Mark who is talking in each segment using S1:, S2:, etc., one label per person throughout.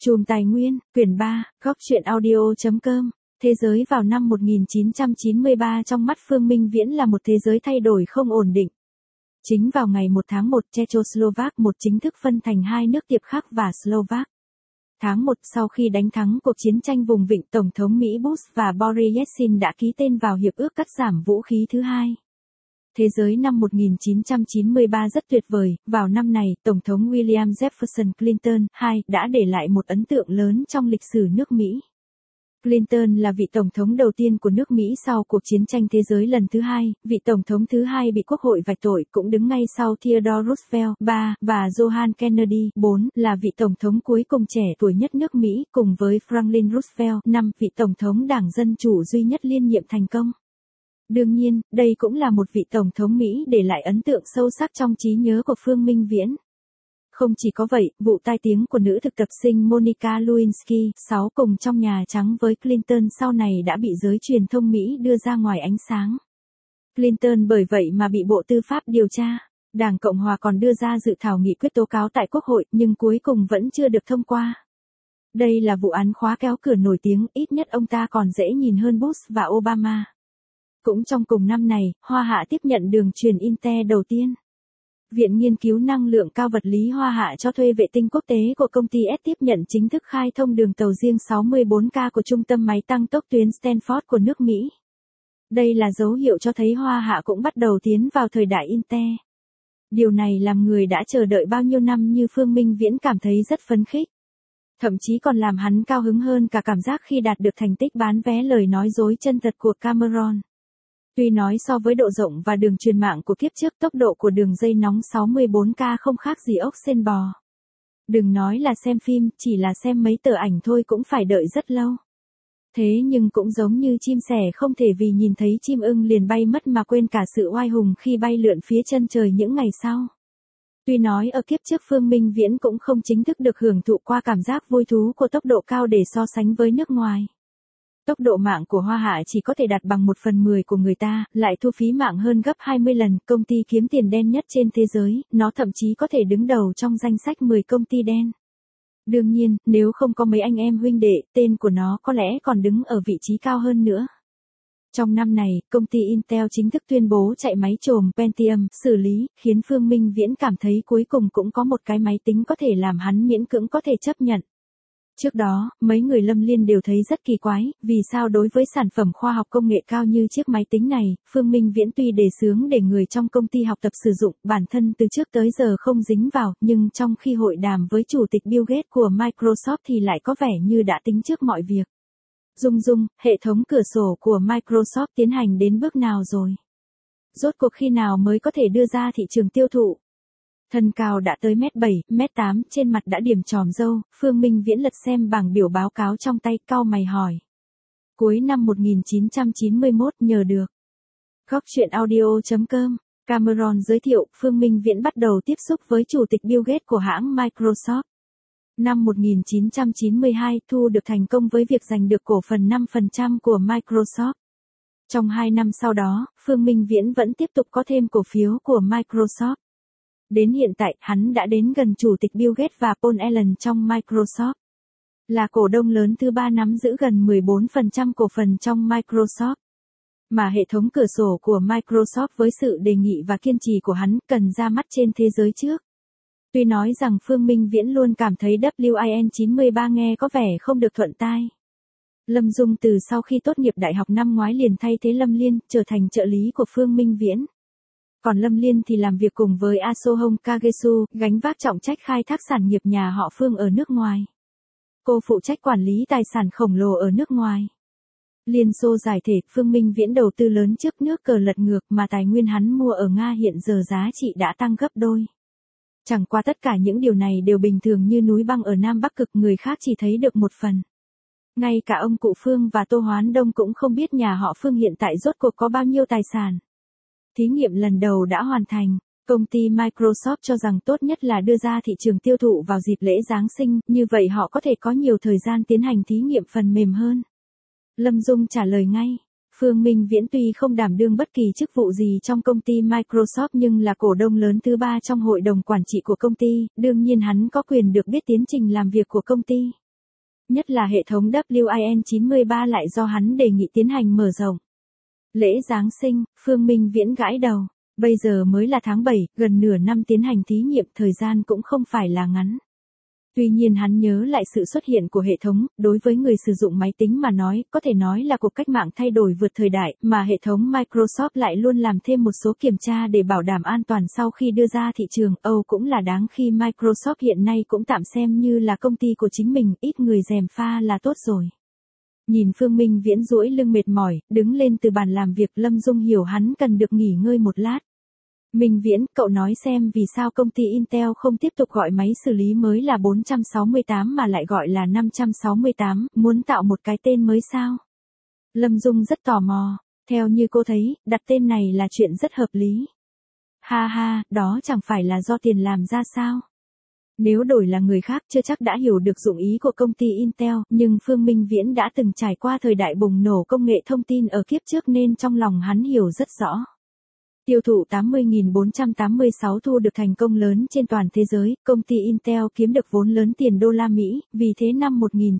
S1: Chùm Tài nguyên, quyển 3, góc truyện audio.com. Thế giới vào năm 1993 trong mắt Phương Minh Viễn là một thế giới thay đổi không ổn định. Chính vào ngày 1 tháng 1, Czechoslovak một chính thức phân thành hai nước Tiệp Khắc và Slovak. Tháng 1 sau khi đánh thắng cuộc chiến tranh vùng vịnh, Tổng thống Mỹ Bush và Boris Yeltsin đã ký tên vào hiệp ước cắt giảm vũ khí thứ hai. Thế giới năm 1993 rất tuyệt vời, vào năm này, Tổng thống William Jefferson Clinton II đã để lại một ấn tượng lớn trong lịch sử nước Mỹ. Clinton là vị tổng thống đầu tiên của nước Mỹ sau cuộc chiến tranh thế giới lần thứ hai, vị tổng thống thứ hai bị quốc hội vạch tội, cũng đứng ngay sau Theodore Roosevelt III và John Kennedy IV, là vị tổng thống cuối cùng trẻ tuổi nhất nước Mỹ, cùng với Franklin Roosevelt V, vị tổng thống Đảng Dân Chủ duy nhất liên nhiệm thành công. Đương nhiên, đây cũng là một vị tổng thống Mỹ để lại ấn tượng sâu sắc trong trí nhớ của Phương Minh Viễn. Không chỉ có vậy, vụ tai tiếng của nữ thực tập sinh Monica Lewinsky, 6 cùng trong Nhà Trắng với Clinton sau này đã bị giới truyền thông Mỹ đưa ra ngoài ánh sáng. Clinton bởi vậy mà bị Bộ Tư pháp điều tra. Đảng Cộng hòa còn đưa ra dự thảo nghị quyết tố cáo tại Quốc hội, nhưng cuối cùng vẫn chưa được thông qua. Đây là vụ án khóa kéo cửa nổi tiếng, ít nhất ông ta còn dễ nhìn hơn Bush và Obama. Cũng trong cùng năm này, Hoa Hạ tiếp nhận đường truyền Intel đầu tiên. Viện Nghiên cứu Năng lượng cao vật lý Hoa Hạ cho thuê vệ tinh quốc tế của công ty S tiếp nhận chính thức khai thông đường tàu riêng 64K của trung tâm máy tăng tốc tuyến Stanford của nước Mỹ. Đây là dấu hiệu cho thấy Hoa Hạ cũng bắt đầu tiến vào thời đại Intel. Điều này làm người đã chờ đợi bao nhiêu năm như Phương Minh Viễn cảm thấy rất phấn khích. Thậm chí còn làm hắn cao hứng hơn cả cảm giác khi đạt được thành tích bán vé lời nói dối chân thật của Cameron. Tuy nói so với độ rộng và đường truyền mạng của kiếp trước, tốc độ của đường dây nóng 64K không khác gì ốc sên bò. Đừng nói là xem phim, chỉ là xem mấy tờ ảnh thôi cũng phải đợi rất lâu. Thế nhưng cũng giống như chim sẻ không thể vì nhìn thấy chim ưng liền bay mất mà quên cả sự oai hùng khi bay lượn phía chân trời những ngày sau. Tuy nói ở kiếp trước Phương Minh Viễn cũng không chính thức được hưởng thụ qua cảm giác vui thú của tốc độ cao để so sánh với nước ngoài. Tốc độ mạng của Hoa Hạ chỉ có thể đạt bằng 1/10 của người ta, lại thu phí mạng hơn gấp 20 lần, công ty kiếm tiền đen nhất trên thế giới, nó thậm chí có thể đứng đầu trong danh sách 10 công ty đen. Đương nhiên, nếu không có mấy anh em huynh đệ, tên của nó có lẽ còn đứng ở vị trí cao hơn nữa. Trong năm này, công ty Intel chính thức tuyên bố chạy máy chồm Pentium xử lý, khiến Phương Minh Viễn cảm thấy cuối cùng cũng có một cái máy tính có thể làm hắn miễn cưỡng có thể chấp nhận. Trước đó, mấy người Lâm Liên đều thấy rất kỳ quái, vì sao đối với sản phẩm khoa học công nghệ cao như chiếc máy tính này, Phương Minh Viễn tuy đề xướng để người trong công ty học tập sử dụng, bản thân từ trước tới giờ không dính vào, nhưng trong khi hội đàm với Chủ tịch Bill Gates của Microsoft thì lại có vẻ như đã tính trước mọi việc. Dung, hệ thống cửa sổ của Microsoft tiến hành đến bước nào rồi? Rốt cuộc khi nào mới có thể đưa ra thị trường tiêu thụ? Thân cao đã tới mét 7, mét 8, trên mặt đã điểm tròm râu, Phương Minh Viễn lật xem bảng biểu báo cáo trong tay, cau mày hỏi. Cuối năm 1991 nhờ được. Góc truyện audio.com, Cameron giới thiệu, Phương Minh Viễn bắt đầu tiếp xúc với Chủ tịch Bill Gates của hãng Microsoft. Năm 1992 thu được thành công với việc giành được cổ phần 5% của Microsoft. Trong 2 năm sau đó, Phương Minh Viễn vẫn tiếp tục có thêm cổ phiếu của Microsoft. Đến hiện tại, hắn đã đến gần Chủ tịch Bill Gates và Paul Allen trong Microsoft. Là cổ đông lớn thứ 3 nắm giữ gần 14% cổ phần trong Microsoft. Mà hệ thống cửa sổ của Microsoft với sự đề nghị và kiên trì của hắn cần ra mắt trên thế giới trước. Tuy nói rằng Phương Minh Viễn luôn cảm thấy Win93 nghe có vẻ không được thuận tai. Lâm Dung từ sau khi tốt nghiệp đại học năm ngoái liền thay thế Lâm Liên, trở thành trợ lý của Phương Minh Viễn. Còn Lâm Liên thì làm việc cùng với Asohong Kagesu, gánh vác trọng trách khai thác sản nghiệp nhà họ Phương ở nước ngoài. Cô phụ trách quản lý tài sản khổng lồ ở nước ngoài. Liên Xô giải thể, Phương Minh Viễn đầu tư lớn trước nước cờ lật ngược mà tài nguyên hắn mua ở Nga hiện giờ giá trị đã tăng gấp đôi. Chẳng qua tất cả những điều này đều bình thường như núi băng ở Nam Bắc Cực, người khác chỉ thấy được một phần. Ngay cả ông cụ Phương và Tô Hoán Đông cũng không biết nhà họ Phương hiện tại rốt cuộc có bao nhiêu tài sản. Thí nghiệm lần đầu đã hoàn thành, công ty Microsoft cho rằng tốt nhất là đưa ra thị trường tiêu thụ vào dịp lễ Giáng sinh, như vậy họ có thể có nhiều thời gian tiến hành thí nghiệm phần mềm hơn. Lâm Dung trả lời ngay, Phương Minh Viễn tuy không đảm đương bất kỳ chức vụ gì trong công ty Microsoft nhưng là cổ đông lớn thứ 3 trong hội đồng quản trị của công ty, đương nhiên hắn có quyền được biết tiến trình làm việc của công ty. Nhất là hệ thống WIN93 lại do hắn đề nghị tiến hành mở rộng. Lễ Giáng sinh, Phương Minh Viễn gãi đầu. Bây giờ mới là tháng 7, gần nửa năm tiến hành thí nghiệm, thời gian cũng không phải là ngắn. Tuy nhiên hắn nhớ lại sự xuất hiện của hệ thống, đối với người sử dụng máy tính mà nói, có thể nói là cuộc cách mạng thay đổi vượt thời đại, mà hệ thống Microsoft lại luôn làm thêm một số kiểm tra để bảo đảm an toàn sau khi đưa ra thị trường. Cũng là đáng khi Microsoft hiện nay cũng tạm xem như là công ty của chính mình, ít người gièm pha là tốt rồi. Nhìn Phương Minh Viễn duỗi lưng mệt mỏi, đứng lên từ bàn làm việc, Lâm Dung hiểu hắn cần được nghỉ ngơi một lát. Minh Viễn, cậu nói xem vì sao công ty Intel không tiếp tục gọi máy xử lý mới là 468 mà lại gọi là 568, muốn tạo một cái tên mới sao? Lâm Dung rất tò mò, theo như cô thấy, đặt tên này là chuyện rất hợp lý. Ha ha, đó chẳng phải là do tiền làm ra sao? Nếu đổi là người khác chưa chắc đã hiểu được dụng ý của công ty Intel, nhưng Phương Minh Viễn đã từng trải qua thời đại bùng nổ công nghệ thông tin ở kiếp trước nên trong lòng hắn hiểu rất rõ. Tiêu thụ 80.486 thu được thành công lớn trên toàn thế giới, công ty Intel kiếm được vốn lớn tiền đô la Mỹ, vì thế năm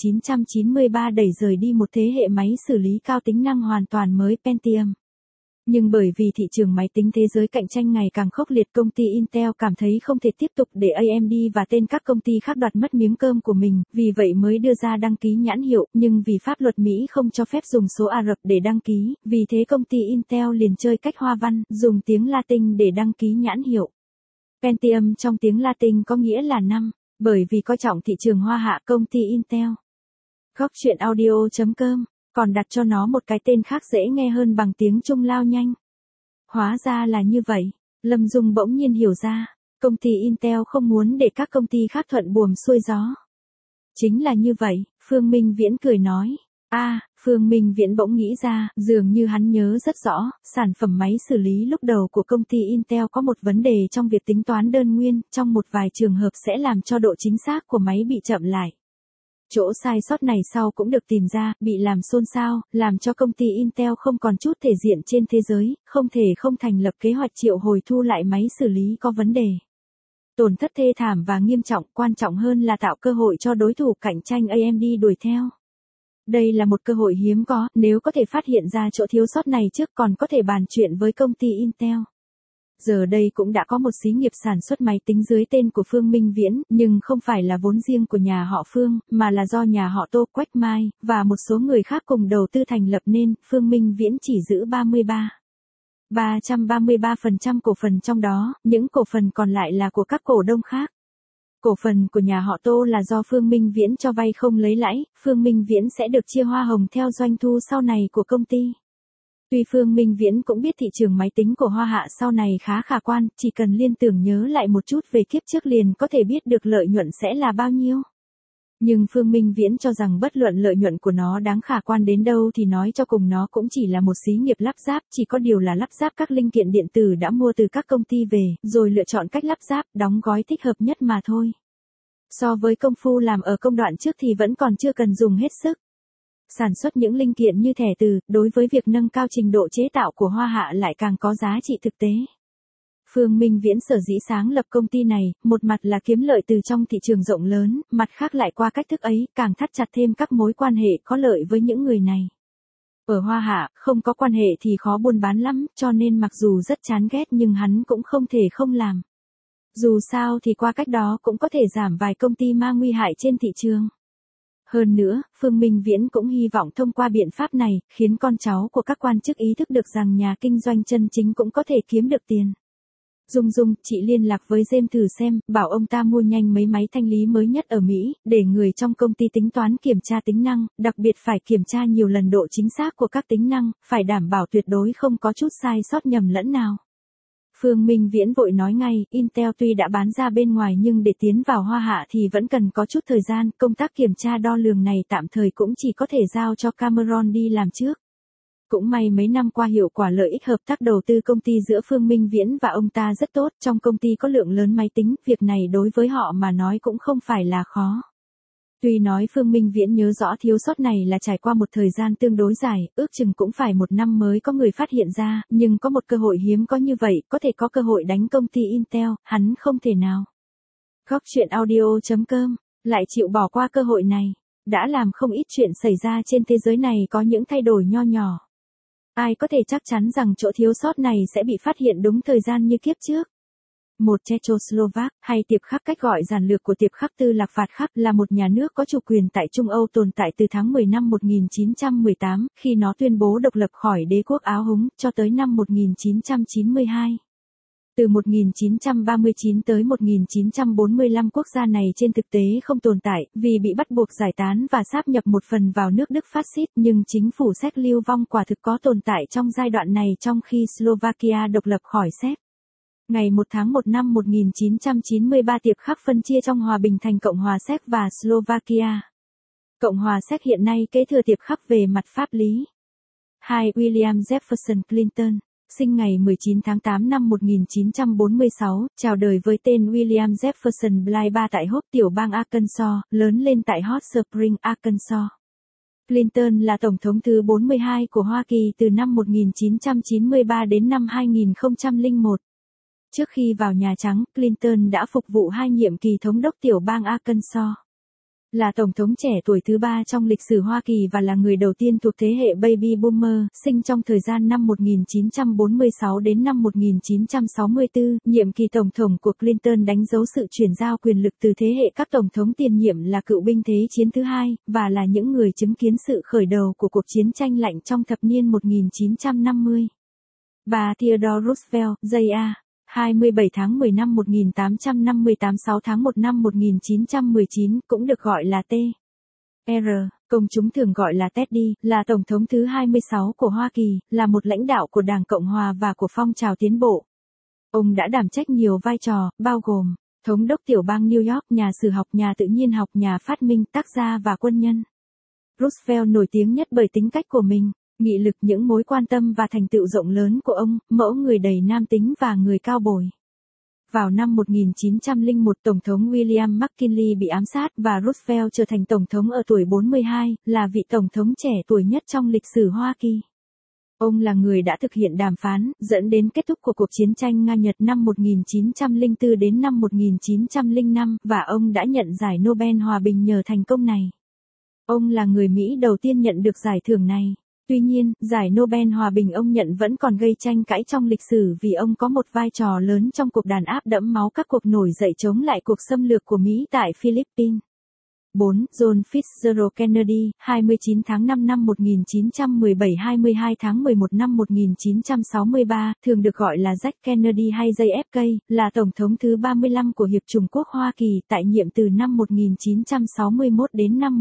S1: 1993 đẩy rời đi một thế hệ máy xử lý cao tính năng hoàn toàn mới Pentium. Nhưng bởi vì thị trường máy tính thế giới cạnh tranh ngày càng khốc liệt, công ty Intel cảm thấy không thể tiếp tục để AMD và tên các công ty khác đoạt mất miếng cơm của mình, vì vậy mới đưa ra đăng ký nhãn hiệu, nhưng vì pháp luật Mỹ không cho phép dùng số Ả Rập để đăng ký, vì thế công ty Intel liền chơi cách hoa văn, dùng tiếng Latin để đăng ký nhãn hiệu. Pentium trong tiếng Latin có nghĩa là 5, bởi vì coi trọng thị trường Hoa Hạ, công ty Intel. Góc truyện audio.com còn đặt cho nó một cái tên khác dễ nghe hơn bằng tiếng Trung lao nhanh. Hóa ra là như vậy, Lâm Dung bỗng nhiên hiểu ra, công ty Intel không muốn để các công ty khác thuận buồm xuôi gió. Chính là như vậy, Phương Minh Viễn cười nói. Phương Minh Viễn bỗng nghĩ ra, dường như hắn nhớ rất rõ, sản phẩm máy xử lý lúc đầu của công ty Intel có một vấn đề trong việc tính toán đơn nguyên, trong một vài trường hợp sẽ làm cho độ chính xác của máy bị chậm lại. Chỗ sai sót này sau cũng được tìm ra, bị làm xôn xao, làm cho công ty Intel không còn chút thể diện trên thế giới, không thể không thành lập kế hoạch triệu hồi thu lại máy xử lý có vấn đề. Tổn thất thê thảm và nghiêm trọng, quan trọng hơn là tạo cơ hội cho đối thủ cạnh tranh AMD đuổi theo. Đây là một cơ hội hiếm có, nếu có thể phát hiện ra chỗ thiếu sót này trước còn có thể bàn chuyện với công ty Intel. Giờ đây cũng đã có một xí nghiệp sản xuất máy tính dưới tên của Phương Minh Viễn, nhưng không phải là vốn riêng của nhà họ Phương, mà là do nhà họ Tô, Quách Mai, và một số người khác cùng đầu tư thành lập nên, Phương Minh Viễn chỉ giữ 333% cổ phần trong đó, những cổ phần còn lại là của các cổ đông khác. Cổ phần của nhà họ Tô là do Phương Minh Viễn cho vay không lấy lãi, Phương Minh Viễn sẽ được chia hoa hồng theo doanh thu sau này của công ty. Tuy Phương Minh Viễn cũng biết thị trường máy tính của Hoa Hạ sau này khá khả quan, chỉ cần liên tưởng nhớ lại một chút về kiếp trước liền có thể biết được lợi nhuận sẽ là bao nhiêu. Nhưng Phương Minh Viễn cho rằng bất luận lợi nhuận của nó đáng khả quan đến đâu thì nói cho cùng nó cũng chỉ là một xí nghiệp lắp ráp, chỉ có điều là lắp ráp các linh kiện điện tử đã mua từ các công ty về, rồi lựa chọn cách lắp ráp, đóng gói thích hợp nhất mà thôi. So với công phu làm ở công đoạn trước thì vẫn còn chưa cần dùng hết sức. Sản xuất những linh kiện như thẻ từ, đối với việc nâng cao trình độ chế tạo của Hoa Hạ lại càng có giá trị thực tế. Phương Minh Viễn sở dĩ sáng lập công ty này, một mặt là kiếm lợi từ trong thị trường rộng lớn, mặt khác lại qua cách thức ấy, càng thắt chặt thêm các mối quan hệ có lợi với những người này. Ở Hoa Hạ, không có quan hệ thì khó buôn bán lắm, cho nên mặc dù rất chán ghét nhưng hắn cũng không thể không làm. Dù sao thì qua cách đó cũng có thể giảm vài công ty ma nguy hại trên thị trường. Hơn nữa, Phương Minh Viễn cũng hy vọng thông qua biện pháp này, khiến con cháu của các quan chức ý thức được rằng nhà kinh doanh chân chính cũng có thể kiếm được tiền. Dung, chị liên lạc với James thử xem, bảo ông ta mua nhanh mấy máy thanh lý mới nhất ở Mỹ, để người trong công ty tính toán kiểm tra tính năng, đặc biệt phải kiểm tra nhiều lần độ chính xác của các tính năng, phải đảm bảo tuyệt đối không có chút sai sót nhầm lẫn nào. Phương Minh Viễn vội nói ngay, Intel tuy đã bán ra bên ngoài nhưng để tiến vào Hoa Hạ thì vẫn cần có chút thời gian, công tác kiểm tra đo lường này tạm thời cũng chỉ có thể giao cho Cameron đi làm trước. Cũng may mấy năm qua hiệu quả lợi ích hợp tác đầu tư công ty giữa Phương Minh Viễn và ông ta rất tốt, trong công ty có lượng lớn máy tính, việc này đối với họ mà nói cũng không phải là khó. Tuy nói Phương Minh Viễn nhớ rõ thiếu sót này là trải qua một thời gian tương đối dài, ước chừng cũng phải 1 năm mới có người phát hiện ra, nhưng có một cơ hội hiếm có như vậy, có thể có cơ hội đánh công ty Intel, hắn không thể nào. Góc truyện audio.com, lại chịu bỏ qua cơ hội này. đã làm không ít chuyện xảy ra trên thế giới này có những thay đổi nho nhỏ. Ai có thể chắc chắn rằng chỗ thiếu sót này sẽ bị phát hiện đúng thời gian như kiếp trước. Một Czechoslovak, hay tiệp khắc cách gọi giản lược của tiệp khắc Tư Lạc Phạt Khắc là một nhà nước có chủ quyền tại Trung Âu tồn tại từ tháng 10 năm 1918, khi nó tuyên bố độc lập khỏi đế quốc Áo Húng, cho tới năm 1992. Từ 1939 tới 1945 quốc gia này trên thực tế không tồn tại, vì bị bắt buộc giải tán và sáp nhập một phần vào nước Đức phát xít, nhưng chính phủ Séc lưu vong quả thực có tồn tại trong giai đoạn này trong khi Slovakia độc lập khỏi Séc. Ngày 1 tháng 1 năm 1993 tiệp khắc phân chia trong hòa bình thành Cộng hòa Séc và Slovakia. Cộng hòa Séc hiện nay kế thừa tiệp khắc về mặt pháp lý. 2. William Jefferson Clinton, sinh ngày 19 tháng 8 năm 1946, chào đời với tên William Jefferson Bligh 3 tại Hope, tiểu bang Arkansas, lớn lên tại Hot Springs, Arkansas. Clinton là Tổng thống thứ 42 của Hoa Kỳ từ năm 1993 đến năm 2001. Trước khi vào Nhà Trắng, Clinton đã phục vụ 2 nhiệm kỳ thống đốc tiểu bang Arkansas. Là Tổng thống trẻ tuổi thứ 3 trong lịch sử Hoa Kỳ và là người đầu tiên thuộc thế hệ Baby Boomer, sinh trong thời gian năm 1946 đến năm 1964. Nhiệm kỳ Tổng thống của Clinton đánh dấu sự chuyển giao quyền lực từ thế hệ các Tổng thống tiền nhiệm là cựu binh Thế chiến thứ 2, và là những người chứng kiến sự khởi đầu của cuộc chiến tranh lạnh trong thập niên 1950. Bà Theodore Roosevelt, J.A. 27 tháng 10 năm 1858 6 tháng 1 năm 1919, cũng được gọi là T.R., công chúng thường gọi là Teddy, là Tổng thống thứ 26 của Hoa Kỳ, là một lãnh đạo của Đảng Cộng Hòa và của phong trào tiến bộ. Ông đã đảm trách nhiều vai trò, bao gồm thống đốc tiểu bang New York, nhà sử học, nhà tự nhiên học, nhà phát minh, tác gia và quân nhân. Roosevelt nổi tiếng nhất bởi tính cách của mình, nghị lực, những mối quan tâm và thành tựu rộng lớn của ông, mẫu người đầy nam tính và người cao bồi. Vào năm 1901, Tổng thống William McKinley bị ám sát và Roosevelt trở thành Tổng thống ở tuổi 42, là vị Tổng thống trẻ tuổi nhất trong lịch sử Hoa Kỳ. Ông là người đã thực hiện đàm phán, dẫn đến kết thúc của cuộc chiến tranh Nga-Nhật năm 1904 đến năm 1905, và ông đã nhận giải Nobel Hòa bình nhờ thành công này. Ông là người Mỹ đầu tiên nhận được giải thưởng này. Tuy nhiên, giải Nobel Hòa bình ông nhận vẫn còn gây tranh cãi trong lịch sử vì ông có một vai trò lớn trong cuộc đàn áp đẫm máu các cuộc nổi dậy chống lại cuộc xâm lược của Mỹ tại Philippines. 4. John Fitzgerald Kennedy, 29 tháng 5 năm 1917 22 tháng 11 năm 1963, thường được gọi là Jack Kennedy hay JFK, là Tổng thống thứ 35 của Hiệp chủng quốc Hoa Kỳ, tại nhiệm từ năm 1961 đến năm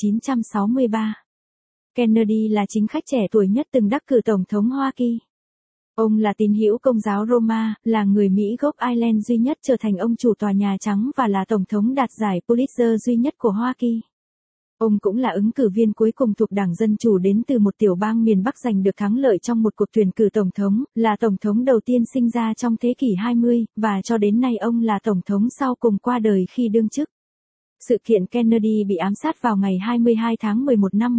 S1: 1963. Kennedy là chính khách trẻ tuổi nhất từng đắc cử Tổng thống Hoa Kỳ. Ông là tín hữu Công giáo Roma, là người Mỹ gốc Ireland duy nhất trở thành ông chủ Tòa Nhà Trắng và là Tổng thống đạt giải Pulitzer duy nhất của Hoa Kỳ. Ông cũng là ứng cử viên cuối cùng thuộc Đảng Dân Chủ đến từ một tiểu bang miền Bắc giành được thắng lợi trong một cuộc tuyển cử Tổng thống, là Tổng thống đầu tiên sinh ra trong thế kỷ 20, và cho đến nay ông là Tổng thống sau cùng qua đời khi đương chức. Sự kiện Kennedy bị ám sát vào ngày 22 tháng 11 năm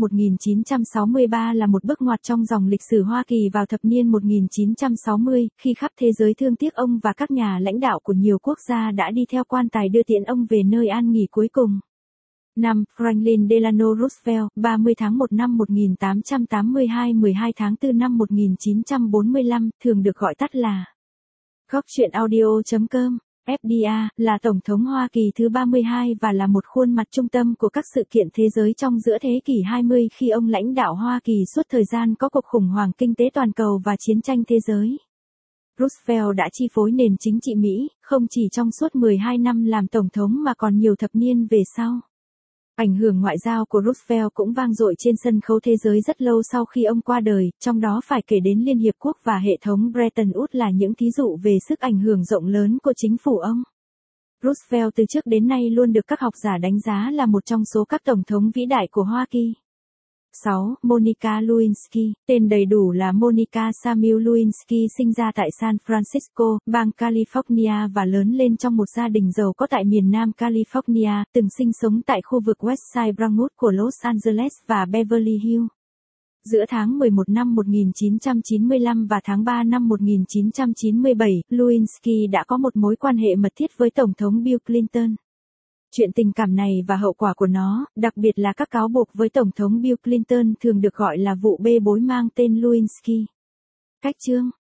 S1: 1963 là một bước ngoặt trong dòng lịch sử Hoa Kỳ vào thập niên 1960, khi khắp thế giới thương tiếc ông và các nhà lãnh đạo của nhiều quốc gia đã đi theo quan tài đưa tiễn ông về nơi an nghỉ cuối cùng. 5. Franklin Delano Roosevelt, 30 tháng 1 năm 1882 12 tháng 4 năm 1945, thường được gọi tắt là Góc truyện audio.com. FDA, là Tổng thống Hoa Kỳ thứ 32 và là một khuôn mặt trung tâm của các sự kiện thế giới trong giữa thế kỷ 20 khi ông lãnh đạo Hoa Kỳ suốt thời gian có cuộc khủng hoảng kinh tế toàn cầu và chiến tranh thế giới. Roosevelt đã chi phối nền chính trị Mỹ, không chỉ trong suốt 12 năm làm Tổng thống mà còn nhiều thập niên về sau. Ảnh hưởng ngoại giao của Roosevelt cũng vang dội trên sân khấu thế giới rất lâu sau khi ông qua đời, trong đó phải kể đến Liên Hiệp Quốc và hệ thống Bretton Woods là những thí dụ về sức ảnh hưởng rộng lớn của chính phủ ông. Roosevelt từ trước đến nay luôn được các học giả đánh giá là một trong số các tổng thống vĩ đại của Hoa Kỳ. 6. Monica Lewinsky, tên đầy đủ là Monica Samuel Lewinsky, sinh ra tại San Francisco, bang California và lớn lên trong một gia đình giàu có tại miền Nam California, từng sinh sống tại khu vực Westside Brentwood của Los Angeles và Beverly Hills. Giữa tháng 11 năm 1995 và tháng 3 năm 1997, Lewinsky đã có một mối quan hệ mật thiết với Tổng thống Bill Clinton. Chuyện tình cảm này và hậu quả của nó, đặc biệt là các cáo buộc với Tổng thống Bill Clinton thường được gọi là vụ bê bối mang tên Lewinsky. Cách chương